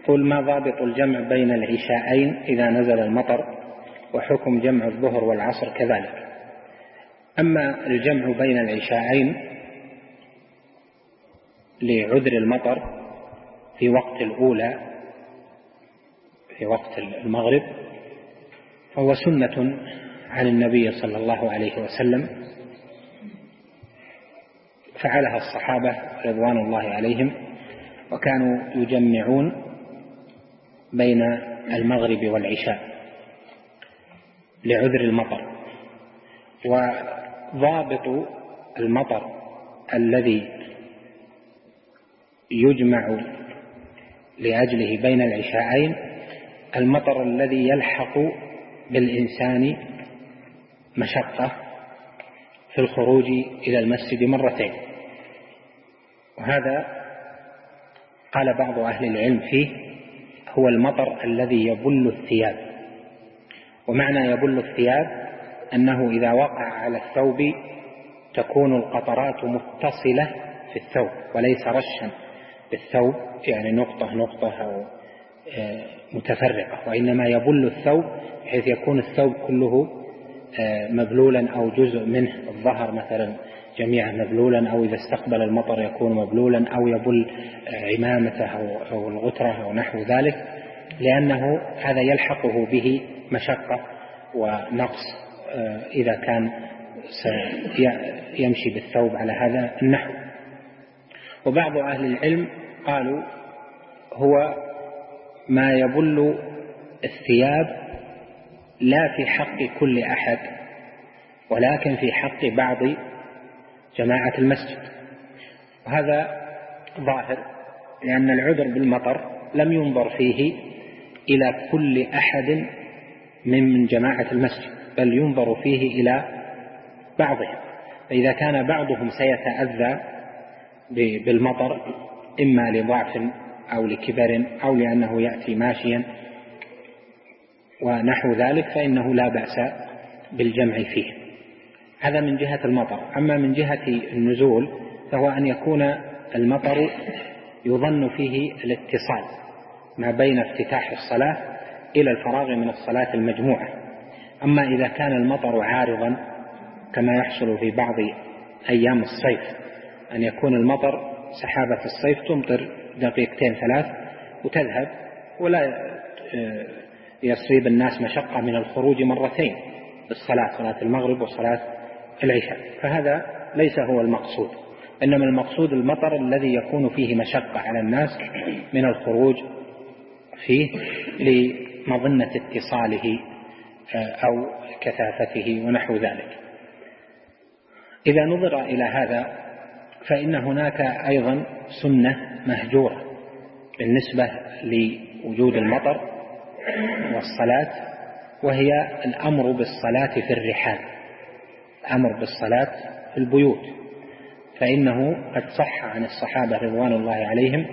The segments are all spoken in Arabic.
قل ما ضابط الجمع بين العشاءين إذا نزل المطر، وحكم جمع الظهر والعصر كذلك. أما الجمع بين العشاءين لعذر المطر في وقت الأولى في وقت المغرب فهو سنة عن النبي صلى الله عليه وسلم، فعلها الصحابة رضوان الله عليهم، وكانوا يجمعون بين المغرب والعشاء لعذر المطر. وضابط المطر الذي يجمع لأجله بين العشاءين المطر الذي يلحق بالإنسان مشقة في الخروج إلى المسجد مرتين، وهذا قال بعض أهل العلم فيه هو المطر الذي يبل الثياب. ومعنى يبل الثياب أنه إذا وقع على الثوب تكون القطرات متصلة في الثوب وليس رشا بالثوب، يعني نقطة نقطة أو متفرقة، وإنما يبل الثوب بحيث يكون الثوب كله مبلولا أو جزء منه، الظهر مثلا جميعا مبلولا، أو إذا استقبل المطر يكون مبلولا، أو يبل عمامته أو الغترة أو نحو ذلك، لأنه هذا يلحقه به مشقة ونقص إذا كان يمشي بالثوب على هذا النحو. وبعض أهل العلم قالوا هو ما يبل الثياب لا في حق كل أحد ولكن في حق بعض جماعة المسجد، وهذا ظاهر لأن العذر بالمطر لم ينظر فيه إلى كل أحد من جماعة المسجد، بل ينظر فيه إلى بعضهم. فإذا كان بعضهم سيتأذى بالمطر إما لضعف أو لكبر أو لأنه يأتي ماشيا ونحو ذلك فإنه لا بأس بالجمع فيه. هذا من جهة المطر. أما من جهة النزول فهو أن يكون المطر يظن فيه الاتصال ما بين افتتاح الصلاة إلى الفراغ من الصلاة المجموعة. أما إذا كان المطر عارضا كما يحصل في بعض أيام الصيف، أن يكون المطر سحابة الصيف تمطر دقيقتين ثلاث وتذهب ولا يصيب الناس مشقة من الخروج مرتين بالصلاة، صلاة المغرب وصلاة العشاء، فهذا ليس هو المقصود. إنما المقصود المطر الذي يكون فيه مشقة على الناس من الخروج فيه لمظنة اتصاله أو كثافته ونحو ذلك. إذا نظر إلى هذا فإن هناك أيضا سنة مهجورة بالنسبة لوجود المطر والصلاة، وهي الأمر بالصلاة في الرحال، الأمر بالصلاة في البيوت، فإنه قد صح عن الصحابة رضوان الله عليهم،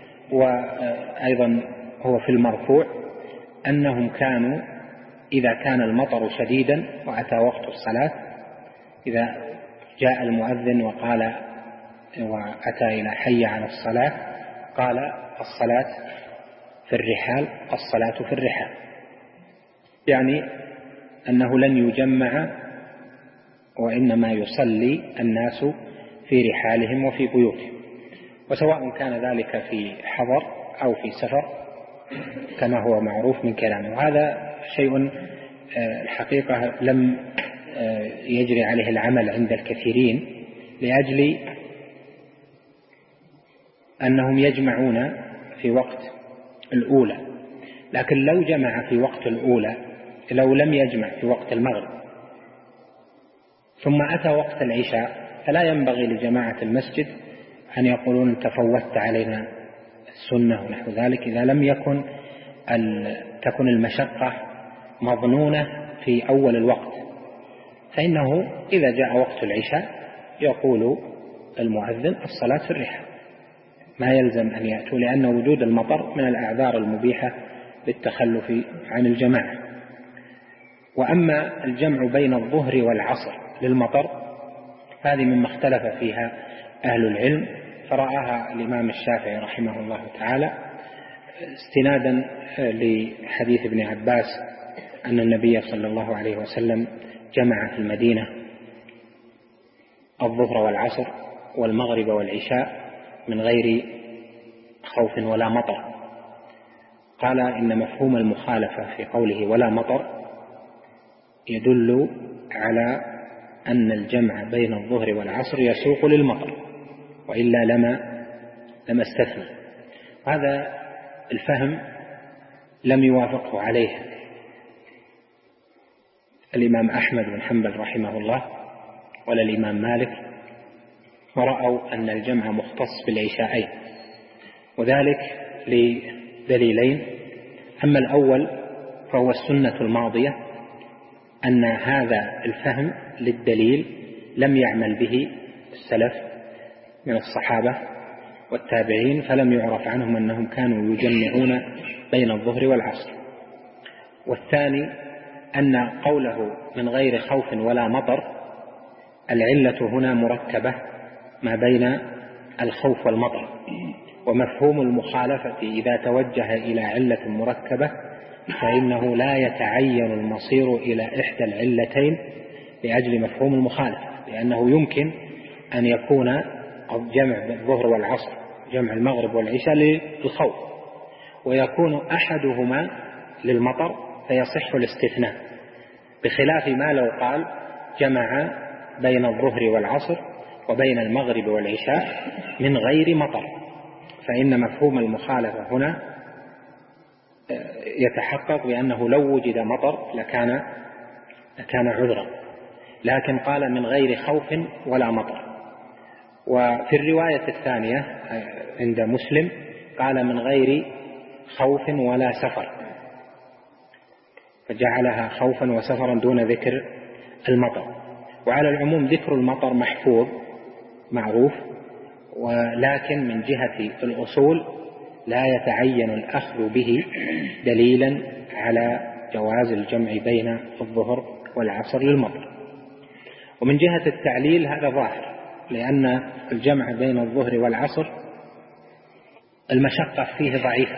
وأيضا هو في المرفوع أنهم كانوا إذا كان المطر شديدا وأتى وقت الصلاة، إذا جاء المؤذن وقال وأتى إلى حي على الصلاة قال الصلاة في الرحال، الصلاة في الرحال، يعني أنه لن يجمع وإنما يصلي الناس في رحالهم وفي بيوتهم، وسواء كان ذلك في حضر أو في سفر كما هو معروف من كلامه. وهذا شيء الحقيقة لم يجري عليه العمل عند الكثيرين لأجل أنهم يجمعون في وقت الأولى، لكن لو جمع في وقت الأولى، لو لم يجمع في وقت المغرب ثم أتى وقت العشاء فلا ينبغي لجماعة المسجد أن يقولون تفوتت علينا السنة ونحو ذلك، إذا لم تكن المشقة مظنونة في أول الوقت، فإنه إذا جاء وقت العشاء يقول المؤذن الصلاة في الرحال، ما يلزم أن يأتوا، لأن وجود المطر من الأعذار المبيحة للتخلف عن الجماعة. وأما الجمع بين الظهر والعصر للمطر هذه مما اختلف فيها أهل العلم، فرآها الإمام الشافعي رحمه الله تعالى استنادا لحديث ابن عباس أن النبي صلى الله عليه وسلم جمع في المدينة الظهر والعصر والمغرب والعشاء من غير خوف ولا مطر، قال إن مفهوم المخالفة في قوله ولا مطر يدل على أن الجمع بين الظهر والعصر يسوق للمطر، وإلا لما استثنى. هذا الفهم لم يوافقه عليه الإمام أحمد بن حنبل رحمه الله ولا الإمام مالك، ورأوا أن الجمع مختص بالعشاءين، وذلك لدليلين. أما الأول فهو السنة الماضية أن هذا الفهم للدليل لم يعمل به السلف من الصحابة والتابعين، فلم يعرف عنهم أنهم كانوا يجمعون بين الظهر والعصر. والثاني أن قوله من غير خوف ولا مطر العلة هنا مركبة ما بين الخوف والمطر، ومفهوم المخالفة إذا توجه إلى علة مركبة فإنه لا يتعين المصير إلى إحدى العلتين لأجل مفهوم المخالفة، لأنه يمكن أن يكون جمع الظهر والعصر جمع المغرب والعشاء للخوف، ويكون أحدهما للمطر فيصح الاستثناء، بخلاف ما لو قال جمع بين الظهر والعصر وبين المغرب والعشاء من غير مطر، فإن مفهوم المخالفة هنا يتحقق بأنه لو وجد مطر لكان عذرا، لكن قال من غير خوف ولا مطر. وفي الرواية الثانية عند مسلم قال من غير خوف ولا سفر، فجعلها خوفا وسفرا دون ذكر المطر. وعلى العموم ذكر المطر محفوظ معروف، ولكن من جهة الأصول لا يتعين الأخذ به دليلا على جواز الجمع بين الظهر والعصر للمطر. ومن جهة التعليل هذا ظاهر، لأن الجمع بين الظهر والعصر المشقة فيه ضعيفة،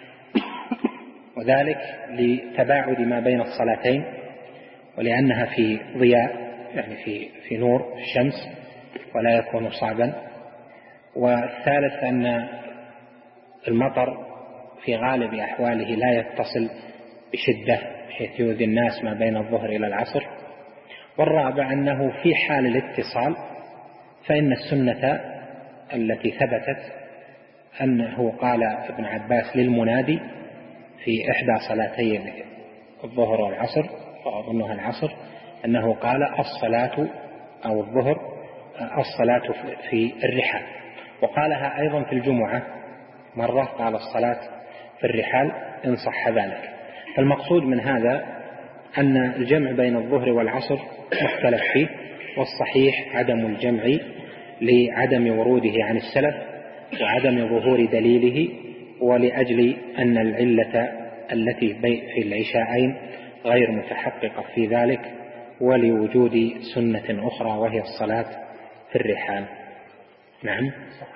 وذلك لتباعد ما بين الصلاتين، ولأنها في ضياء يعني في نور الشمس ولا يكون صعبا. والثالث أن المطر في غالب أحواله لا يتصل بشدة بحيث يؤذي الناس ما بين الظهر إلى العصر. والرابع أنه في حال الاتصال فإن السنة التي ثبتت أنه قال ابن عباس للمنادي في إحدى صلاتي الظهر والعصر وأظنها العصر أنه قال الصلاة أو الظهر الصلاة في الرحال، وقالها أيضا في الجمعة مرة قال الصلاة في الرحال إن صح ذلك. فالمقصود من هذا أن الجمع بين الظهر والعصر مختلف فيه، والصحيح عدم الجمع لعدم وروده عن السلف وعدم ظهور دليله، ولأجل أن العلة التي في العشاءين غير متحققة في ذلك، ولوجود سنة أخرى وهي الصلاة في الرحال. نعم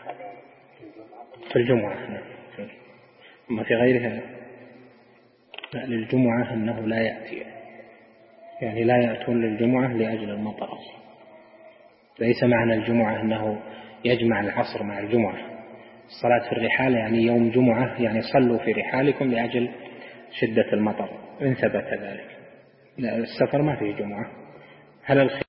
في الجمعة، أما في غيرها للجمعة أنه لا يأتي، يعني لا يأتون للجمعة لأجل المطر. ليس معنى الجمعة أنه يجمع العصر مع الجمعة. الصلاة في الرحال يعني يوم جمعة، يعني صلوا في رحالكم لأجل شدة المطر إن ثبت ذلك. لا السفر ما فيه جمعة. هل